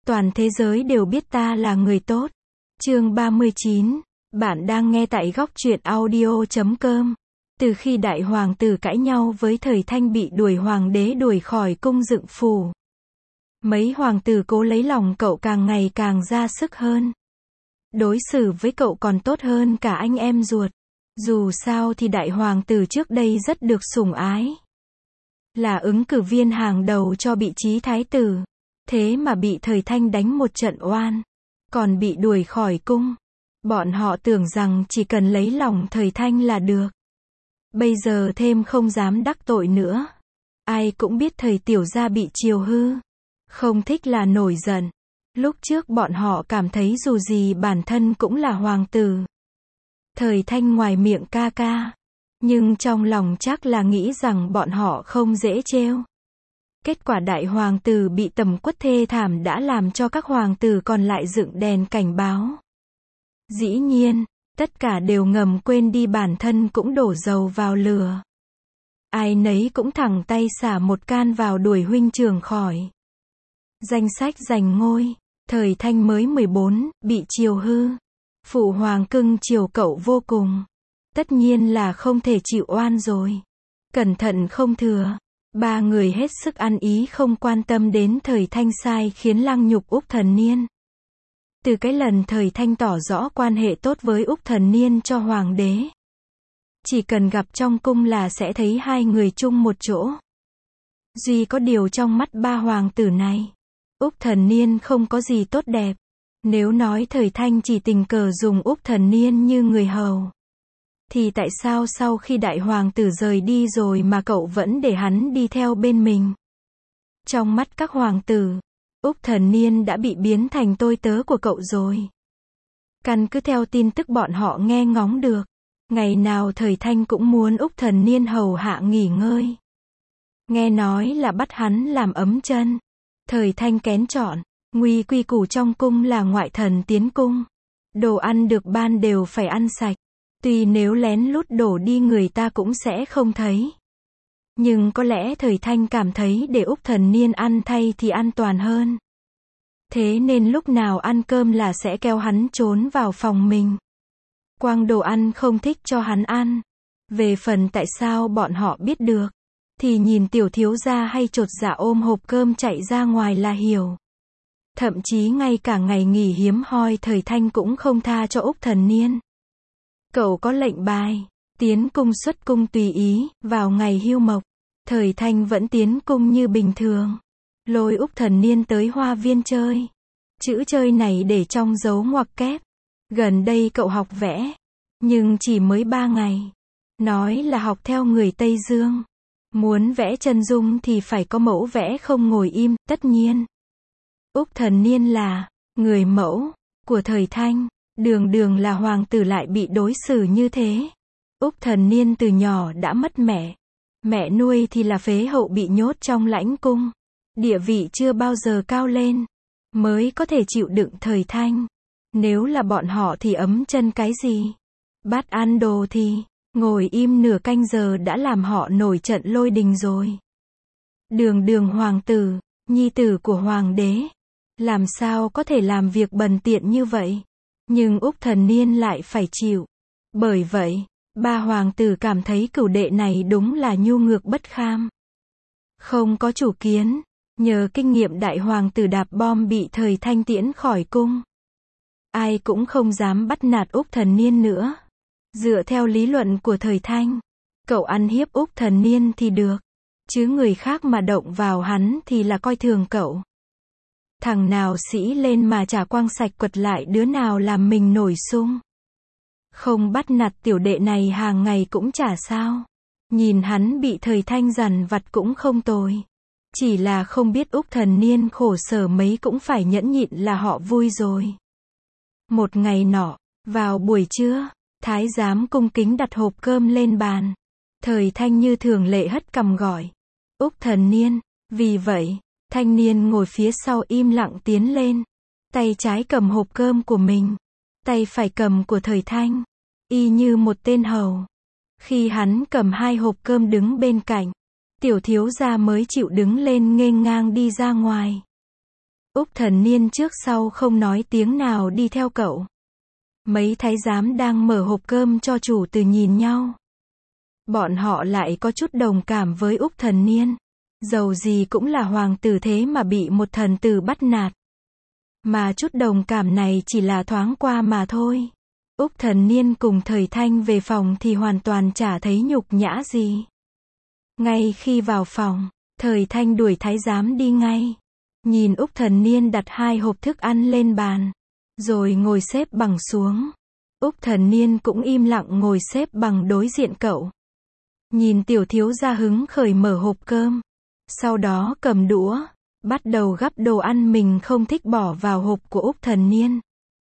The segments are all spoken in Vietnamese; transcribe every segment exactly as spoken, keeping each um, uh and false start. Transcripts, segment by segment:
Toàn thế giới đều biết ta là người tốt. Chương ba mươi chín. Bạn đang nghe tại góc truyện audio chấm com. Từ khi đại hoàng tử cãi nhau với Thời Thanh bị đuổi hoàng đế đuổi khỏi cung dựng phủ, mấy hoàng tử cố lấy lòng cậu càng ngày càng ra sức hơn. Đối xử với cậu còn tốt hơn cả anh em ruột. Dù sao thì đại hoàng tử trước đây rất được sủng ái, là ứng cử viên hàng đầu cho vị trí thái tử. Thế mà bị Thời Thanh đánh một trận oan, còn bị đuổi khỏi cung. Bọn họ tưởng rằng chỉ cần lấy lòng Thời Thanh là được. Bây giờ thêm không dám đắc tội nữa. Ai cũng biết Thời tiểu gia bị chiều hư, không thích là nổi giận. Lúc trước bọn họ cảm thấy dù gì bản thân cũng là hoàng tử. Thời Thanh ngoài miệng ca ca, nhưng trong lòng chắc là nghĩ rằng bọn họ không dễ trêu. Kết quả đại hoàng tử bị tầm quất thê thảm đã làm cho các hoàng tử còn lại dựng đèn cảnh báo. Dĩ nhiên, tất cả đều ngầm quên đi bản thân cũng đổ dầu vào lửa. Ai nấy cũng thẳng tay xả một can vào đuổi huynh trưởng khỏi danh sách giành ngôi. Thời Thanh mới mười bốn, bị chiều hư. Phụ hoàng cưng chiều cậu vô cùng. Tất nhiên là không thể chịu oan rồi. Cẩn thận không thừa. Ba người hết sức ăn ý không quan tâm đến Thời Thanh sai khiến lăng nhục Úc Thần Niên. Từ cái lần Thời Thanh tỏ rõ quan hệ tốt với Úc Thần Niên cho hoàng đế, chỉ cần gặp trong cung là sẽ thấy hai người chung một chỗ. Duy có điều trong mắt ba hoàng tử này, Úc Thần Niên không có gì tốt đẹp. Nếu nói Thời Thanh chỉ tình cờ dùng Úc Thần Niên như người hầu, thì tại sao sau khi đại hoàng tử rời đi rồi mà cậu vẫn để hắn đi theo bên mình? Trong mắt các hoàng tử, Úc Thần Niên đã bị biến thành tôi tớ của cậu rồi. Căn cứ theo tin tức bọn họ nghe ngóng được, ngày nào Thời Thanh cũng muốn Úc Thần Niên hầu hạ nghỉ ngơi. Nghe nói là bắt hắn làm ấm chân. Thời Thanh kén chọn, nguy quy củ trong cung là ngoại thần tiến cung, đồ ăn được ban đều phải ăn sạch. Tuy nếu lén lút đổ đi người ta cũng sẽ không thấy. Nhưng có lẽ Thời Thanh cảm thấy để Úc Thần Niên ăn thay thì an toàn hơn. Thế nên lúc nào ăn cơm là sẽ kéo hắn trốn vào phòng mình. Quang đồ ăn không thích cho hắn ăn. Về phần tại sao bọn họ biết được, thì nhìn tiểu thiếu gia hay chột dạ ôm hộp cơm chạy ra ngoài là hiểu. Thậm chí ngay cả ngày nghỉ hiếm hoi Thời Thanh cũng không tha cho Úc Thần Niên. Cậu có lệnh bài, tiến cung xuất cung tùy ý. Vào ngày hưu mộc, Thời Thanh vẫn tiến cung như bình thường, lôi Úc Thần Niên tới hoa viên chơi. Chữ chơi này để trong dấu ngoặc kép. Gần đây cậu học vẽ, nhưng chỉ mới ba ngày. Nói là học theo người Tây Dương. Muốn vẽ chân dung thì phải có mẫu vẽ không ngồi im. Tất nhiên, Úc Thần Niên là người mẫu của Thời Thanh. Đường đường là hoàng tử lại bị đối xử như thế. Úc Thần Niên từ nhỏ đã mất mẹ. Mẹ nuôi thì là phế hậu bị nhốt trong lãnh cung. Địa vị chưa bao giờ cao lên, mới có thể chịu đựng Thời Thanh. Nếu là bọn họ thì ấm chân cái gì? Bát ăn đồ thì ngồi im nửa canh giờ đã làm họ nổi trận lôi đình rồi. Đường đường hoàng tử, nhi tử của hoàng đế, làm sao có thể làm việc bần tiện như vậy? Nhưng Úc Thần Niên lại phải chịu. Bởi vậy, ba hoàng tử cảm thấy cửu đệ này đúng là nhu ngược bất kham, không có chủ kiến. Nhờ kinh nghiệm đại hoàng tử đạp bom bị Thời Thanh tiễn khỏi cung, ai cũng không dám bắt nạt Úc Thần Niên nữa. Dựa theo lý luận của Thời Thanh, cậu ăn hiếp Úc Thần Niên thì được, chứ người khác mà động vào hắn thì là coi thường cậu. Thằng nào sĩ lên mà chả quang sạch quật lại đứa nào làm mình nổi sung. Không bắt nạt tiểu đệ này hàng ngày cũng chả sao. Nhìn hắn bị Thời Thanh dằn vặt cũng không tồi. Chỉ là không biết Úc Thần Niên khổ sở mấy cũng phải nhẫn nhịn là họ vui rồi. Một ngày nọ, vào buổi trưa, thái giám cung kính đặt hộp cơm lên bàn. Thời Thanh như thường lệ hất cằm gọi Úc Thần Niên. Vì vậy, thanh niên ngồi phía sau im lặng tiến lên. Tay trái cầm hộp cơm của mình, tay phải cầm của Thời Thanh, y như một tên hầu. Khi hắn cầm hai hộp cơm đứng bên cạnh, tiểu thiếu gia mới chịu đứng lên nghênh ngang đi ra ngoài. Úc Thần Niên trước sau không nói tiếng nào đi theo cậu. Mấy thái giám đang mở hộp cơm cho chủ tử nhìn nhau. Bọn họ lại có chút đồng cảm với Úc Thần Niên. Dầu gì cũng là hoàng tử thế mà bị một thần tử bắt nạt. Mà chút đồng cảm này chỉ là thoáng qua mà thôi. Úc Thần Niên cùng Thời Thanh về phòng thì hoàn toàn chả thấy nhục nhã gì. Ngay khi vào phòng, Thời Thanh đuổi thái giám đi ngay. Nhìn Úc Thần Niên đặt hai hộp thức ăn lên bàn, rồi ngồi xếp bằng xuống. Úc Thần Niên cũng im lặng ngồi xếp bằng đối diện cậu. Nhìn tiểu thiếu gia hứng khởi mở hộp cơm. Sau đó cầm đũa, bắt đầu gắp đồ ăn mình không thích bỏ vào hộp của Úc Thần Niên.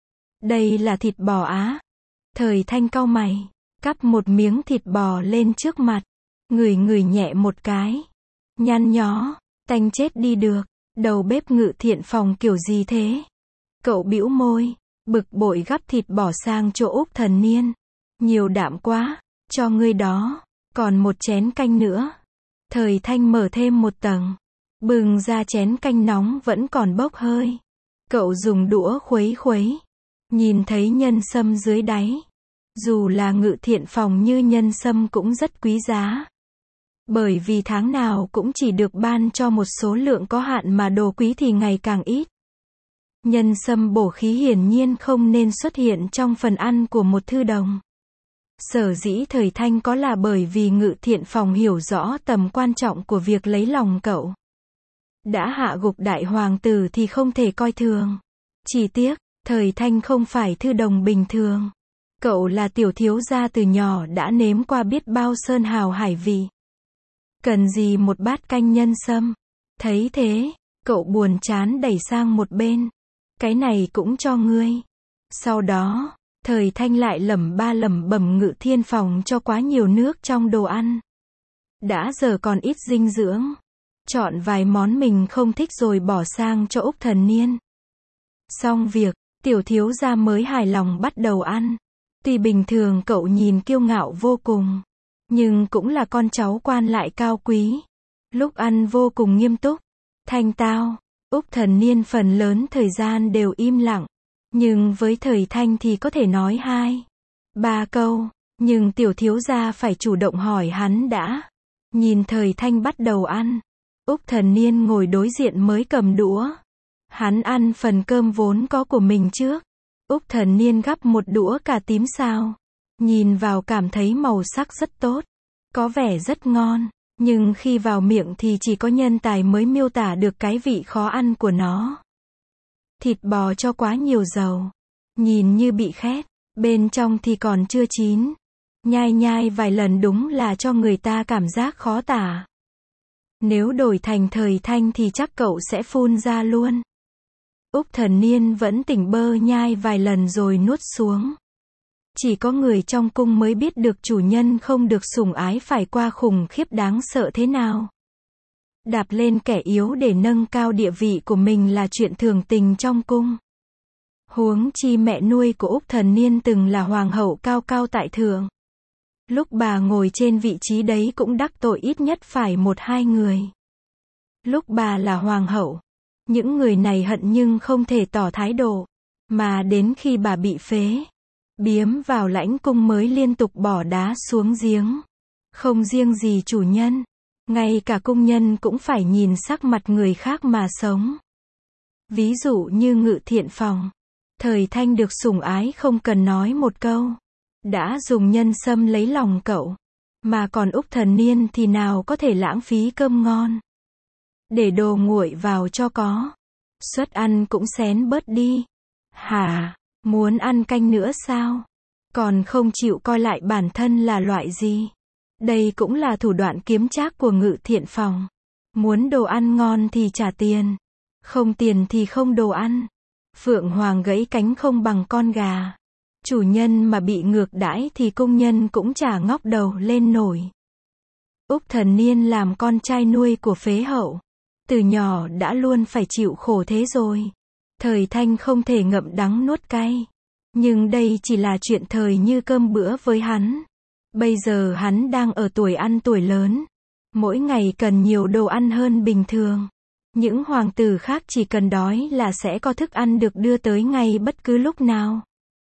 Đây là thịt bò Á. Thời Thanh cau mày, cắp một miếng thịt bò lên trước mặt. Ngửi ngửi nhẹ một cái. Nhăn nhó, tanh chết đi được. Đầu bếp Ngự Thiện Phòng kiểu gì thế? Cậu bĩu môi, bực bội gắp thịt bò sang chỗ Úc Thần Niên. Nhiều đạm quá, cho ngươi đó, còn một chén canh nữa. Thời Thanh mở thêm một tầng, bừng ra chén canh nóng vẫn còn bốc hơi. Cậu dùng đũa khuấy khuấy, nhìn thấy nhân sâm dưới đáy. Dù là Ngự Thiện Phòng như nhân sâm cũng rất quý giá. Bởi vì tháng nào cũng chỉ được ban cho một số lượng có hạn mà đồ quý thì ngày càng ít. Nhân sâm bổ khí hiển nhiên không nên xuất hiện trong phần ăn của một thư đồng. Sở dĩ Thời Thanh có là bởi vì Ngự Thiện Phòng hiểu rõ tầm quan trọng của việc lấy lòng cậu. Đã hạ gục đại hoàng tử thì không thể coi thường. Chỉ tiếc, Thời Thanh không phải thư đồng bình thường. Cậu là tiểu thiếu gia từ nhỏ đã nếm qua biết bao sơn hào hải vị. Cần gì một bát canh nhân sâm? Thấy thế, cậu buồn chán đẩy sang một bên. Cái này cũng cho ngươi. Sau đó, Thời Thanh lại lẩm ba lẩm bẩm Ngự Thiên Phòng cho quá nhiều nước trong đồ ăn. Đã giờ còn ít dinh dưỡng. Chọn vài món mình không thích rồi bỏ sang cho Úc Thần Niên. Xong việc, tiểu thiếu gia mới hài lòng bắt đầu ăn. Tuy bình thường cậu nhìn kiêu ngạo vô cùng, nhưng cũng là con cháu quan lại cao quý. Lúc ăn vô cùng nghiêm túc, thanh tao. Úc Thần Niên phần lớn thời gian đều im lặng. Nhưng với Thời Thanh thì có thể nói hai, ba câu. Nhưng tiểu thiếu gia phải chủ động hỏi hắn đã. Nhìn Thời Thanh bắt đầu ăn, Úc Thần Niên ngồi đối diện mới cầm đũa. Hắn ăn phần cơm vốn có của mình trước. Úc Thần Niên gắp một đũa cà tím sao. Nhìn vào cảm thấy màu sắc rất tốt. Có vẻ rất ngon. Nhưng khi vào miệng thì chỉ có nhân tài mới miêu tả được cái vị khó ăn của nó. Thịt bò cho quá nhiều dầu. Nhìn như bị khét. Bên trong thì còn chưa chín. Nhai nhai vài lần đúng là cho người ta cảm giác khó tả. Nếu đổi thành Thời Thanh thì chắc cậu sẽ phun ra luôn. Úc Thần Niên vẫn tỉnh bơ nhai vài lần rồi nuốt xuống. Chỉ có người trong cung mới biết được chủ nhân không được sủng ái phải qua khủng khiếp đáng sợ thế nào. Đạp lên kẻ yếu để nâng cao địa vị của mình là chuyện thường tình trong cung. Huống chi mẹ nuôi của Úc Thần Niên từng là hoàng hậu cao cao tại thượng. Lúc bà ngồi trên vị trí đấy cũng đắc tội ít nhất phải một hai người. Lúc bà là hoàng hậu, những người này hận nhưng không thể tỏ thái độ. Mà đến khi bà bị phế, biếm vào lãnh cung mới liên tục bỏ đá xuống giếng. Không riêng gì chủ nhân, ngay cả cung nhân cũng phải nhìn sắc mặt người khác mà sống. Ví dụ như Ngự Thiện Phòng. Thời Thanh được sủng ái không cần nói một câu. Đã dùng nhân sâm lấy lòng cậu. Mà còn Úc Thần Niên thì nào có thể lãng phí cơm ngon. Để đồ nguội vào cho có. Suất ăn cũng xén bớt đi. Hả? Muốn ăn canh nữa sao? Còn không chịu coi lại bản thân là loại gì? Đây cũng là thủ đoạn kiếm trác của Ngự Thiện Phòng. Muốn đồ ăn ngon thì trả tiền. Không tiền thì không đồ ăn. Phượng Hoàng gãy cánh không bằng con gà. Chủ nhân mà bị ngược đãi thì công nhân cũng chả ngóc đầu lên nổi. Úc Thần Niên làm con trai nuôi của phế hậu. Từ nhỏ đã luôn phải chịu khổ thế rồi. Thời Thanh không thể ngậm đắng nuốt cay. Nhưng đây chỉ là chuyện thời như cơm bữa với hắn. Bây giờ hắn đang ở tuổi ăn tuổi lớn. Mỗi ngày cần nhiều đồ ăn hơn bình thường. Những hoàng tử khác chỉ cần đói là sẽ có thức ăn được đưa tới ngay bất cứ lúc nào.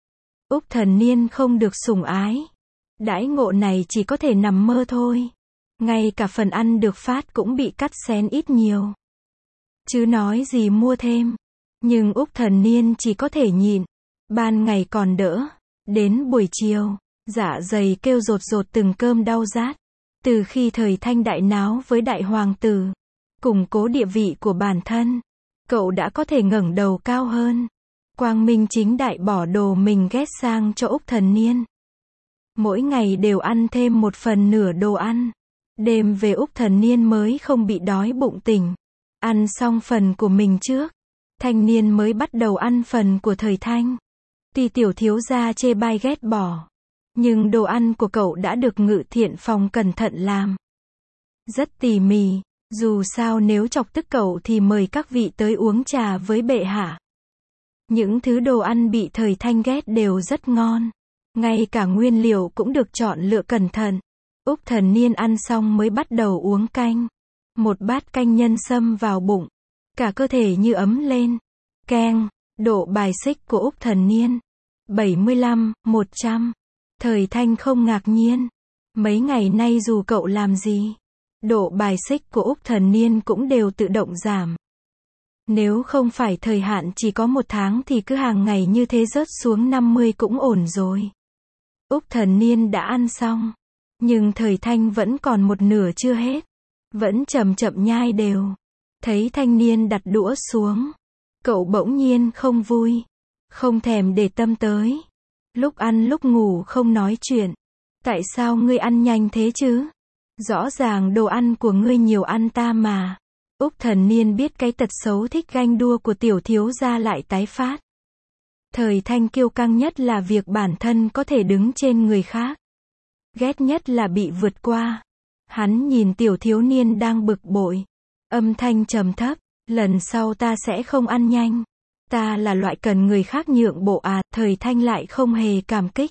Úc Thần Niên không được sủng ái. Đãi ngộ này chỉ có thể nằm mơ thôi. Ngay cả phần ăn được phát cũng bị cắt xén ít nhiều. Chứ nói gì mua thêm. Nhưng Úc Thần Niên chỉ có thể nhịn. Ban ngày còn đỡ. Đến buổi chiều, dạ dày kêu rột rột từng cơm đau rát. Từ khi thời Thanh đại náo với đại hoàng tử, củng cố địa vị của bản thân, cậu đã có thể ngẩng đầu cao hơn. Quang minh chính đại bỏ đồ mình ghét sang cho Úc Thần Niên. Mỗi ngày đều ăn thêm một phần nửa đồ ăn. Đêm về Úc Thần Niên mới không bị đói bụng tỉnh. Ăn xong phần của mình trước, thanh niên mới bắt đầu ăn phần của thời Thanh. Tuy tiểu thiếu gia chê bai ghét bỏ, nhưng đồ ăn của cậu đã được Ngự Thiện Phòng cẩn thận làm. Rất tỉ mỉ, dù sao nếu chọc tức cậu thì mời các vị tới uống trà với bệ hạ. Những thứ đồ ăn bị thời Thanh ghét đều rất ngon. Ngay cả nguyên liệu cũng được chọn lựa cẩn thận. Úc Thần Niên ăn xong mới bắt đầu uống canh. Một bát canh nhân sâm vào bụng. Cả cơ thể như ấm lên. Keng, độ bài xích của Úc Thần Niên. bảy mươi lăm, một trăm. Thời Thanh không ngạc nhiên. Mấy ngày nay dù cậu làm gì, độ bài xích của Úc Thần Niên cũng đều tự động giảm. Nếu không phải thời hạn chỉ có một tháng thì cứ hàng ngày như thế rớt xuống năm mươi cũng ổn rồi. Úc Thần Niên đã ăn xong. Nhưng thời Thanh vẫn còn một nửa chưa hết. Vẫn chậm chậm nhai đều. Thấy thanh niên đặt đũa xuống. Cậu bỗng nhiên không vui. Không thèm để tâm tới. Lúc ăn lúc ngủ không nói chuyện. Tại sao ngươi ăn nhanh thế chứ? Rõ ràng đồ ăn của ngươi nhiều ăn ta mà. Úc Thần Niên biết cái tật xấu thích ganh đua của tiểu thiếu gia lại tái phát. Thời Thanh kiêu căng nhất là việc bản thân có thể đứng trên người khác. Ghét nhất là bị vượt qua. Hắn nhìn tiểu thiếu niên đang bực bội. Âm thanh trầm thấp, lần sau ta sẽ không ăn nhanh. Ta là loại cần người khác nhượng bộ à, thời Thanh lại không hề cảm kích.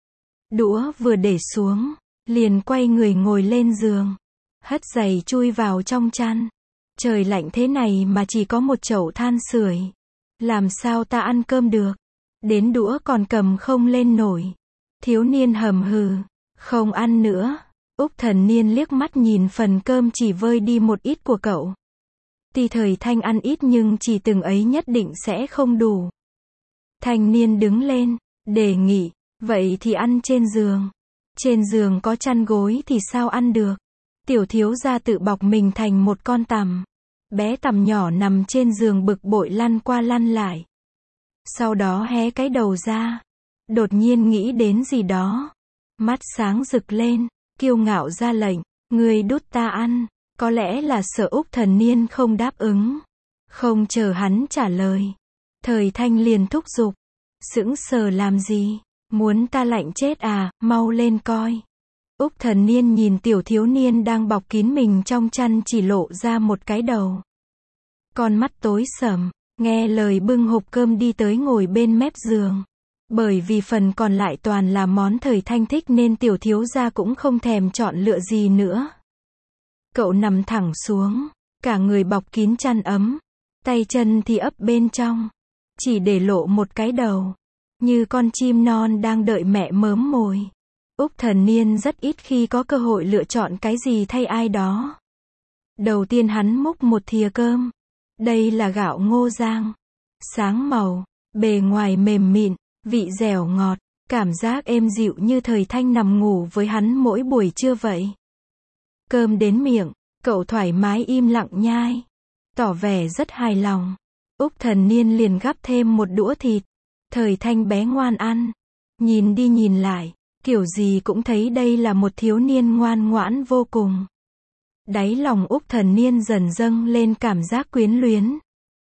Đũa vừa để xuống, liền quay người ngồi lên giường. Hất giày chui vào trong chăn. Trời lạnh thế này mà chỉ có một chậu than sưởi. Làm sao ta ăn cơm được? Đến đũa còn cầm không lên nổi. Thiếu niên hầm hừ. Không ăn nữa. Úc Thần Niên liếc mắt nhìn phần cơm chỉ vơi đi một ít của cậu. Tuy thời Thanh ăn ít nhưng chỉ từng ấy nhất định sẽ không đủ. Thanh niên đứng lên, đề nghị, vậy thì ăn trên giường. Trên giường có chăn gối thì sao ăn được? Tiểu thiếu gia tự bọc mình thành một con tằm. Bé tằm nhỏ nằm trên giường bực bội lăn qua lăn lại. Sau đó hé cái đầu ra. Đột nhiên nghĩ đến gì đó. Mắt sáng rực lên, kiêu ngạo ra lệnh, ngươi đút ta ăn. Có lẽ là sợ Úc Thần Niên không đáp ứng. Không chờ hắn trả lời. Thời Thanh liền thúc giục. Sững sờ làm gì? Muốn ta lạnh chết à, mau lên coi. Úc Thần Niên nhìn tiểu thiếu niên đang bọc kín mình trong chăn chỉ lộ ra một cái đầu. Con mắt tối sầm, nghe lời bưng hộp cơm đi tới ngồi bên mép giường. Bởi vì phần còn lại toàn là món thời Thanh thích nên tiểu thiếu gia cũng không thèm chọn lựa gì nữa. Cậu nằm thẳng xuống, cả người bọc kín chăn ấm, tay chân thì ấp bên trong, chỉ để lộ một cái đầu, như con chim non đang đợi mẹ mớm mồi. Úc Thần Niên rất ít khi có cơ hội lựa chọn cái gì thay ai đó. Đầu tiên hắn múc một thìa cơm. Đây là gạo ngô rang, sáng màu, bề ngoài mềm mịn, vị dẻo ngọt, cảm giác êm dịu như thời Thanh nằm ngủ với hắn mỗi buổi trưa vậy. Cơm đến miệng, cậu thoải mái im lặng nhai, tỏ vẻ rất hài lòng. Úc Thần Niên liền gắp thêm một đũa thịt. Thời Thanh bé ngoan ăn, nhìn đi nhìn lại, kiểu gì cũng thấy đây là một thiếu niên ngoan ngoãn vô cùng. Đáy lòng Úc Thần Niên dần dâng lên cảm giác quyến luyến.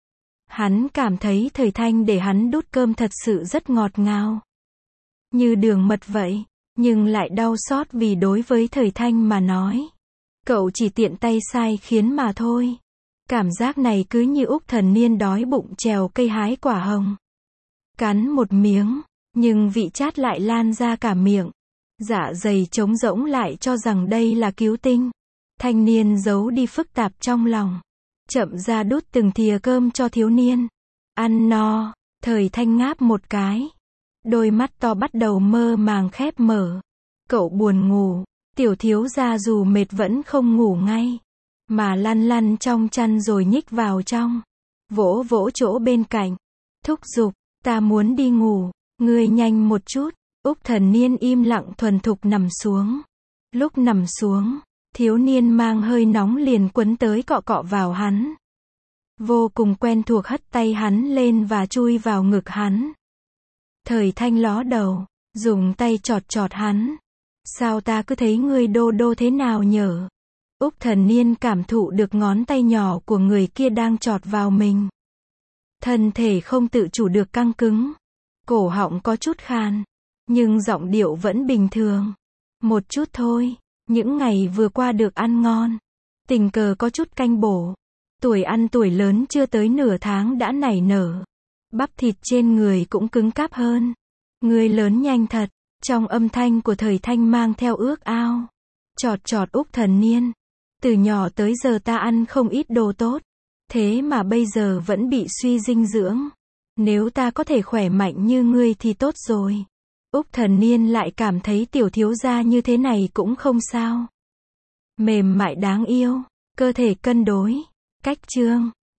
Hắn cảm thấy thời Thanh để hắn đút cơm thật sự rất ngọt ngào. Như đường mật vậy, nhưng lại đau xót vì đối với thời Thanh mà nói. Cậu chỉ tiện tay sai khiến mà thôi. Cảm giác này cứ như Úc Thần Niên đói bụng trèo cây hái quả hồng. Cắn một miếng, nhưng vị chát lại lan ra cả miệng. Dạ dày trống rỗng lại cho rằng đây là cứu tinh. Thanh niên giấu đi phức tạp trong lòng. chậm ra đút từng thìa cơm cho thiếu niên. Ăn no, Thời Thanh ngáp một cái. Đôi mắt to bắt đầu mơ màng khép mở. Cậu buồn ngủ, tiểu thiếu gia dù mệt vẫn không ngủ ngay, mà lăn lăn trong chăn rồi nhích vào trong, vỗ vỗ chỗ bên cạnh, thúc giục, ta muốn đi ngủ, ngươi nhanh một chút. Úc Thần Niên im lặng thuần thục nằm xuống. Lúc nằm xuống, thiếu niên mang hơi nóng liền quấn tới cọ cọ vào hắn. Vô cùng quen thuộc hất tay hắn lên và chui vào ngực hắn. Thời Thanh ló đầu, dùng tay chọt chọt hắn. Sao ta cứ thấy ngươi đô đô thế nào nhở? Úc Thần Niên cảm thụ được ngón tay nhỏ của người kia đang chọt vào mình. Thân thể không tự chủ được căng cứng. Cổ họng có chút khan, nhưng giọng điệu vẫn bình thường. Một chút thôi, những ngày vừa qua được ăn ngon. Tình cờ có chút canh bổ. Tuổi ăn tuổi lớn chưa tới nửa tháng đã nảy nở. Bắp thịt trên người cũng cứng cáp hơn. Ngươi lớn nhanh thật. Trong âm thanh của Thời Thanh mang theo ước ao. Chọt chọt Úc Thần Niên. Từ nhỏ tới giờ ta ăn không ít đồ tốt. Thế mà bây giờ vẫn bị suy dinh dưỡng. Nếu ta có thể khỏe mạnh như ngươi thì tốt rồi. Úc Thần Niên lại cảm thấy tiểu thiếu gia như thế này cũng không sao. Mềm mại đáng yêu, cơ thể cân đối. Cách chương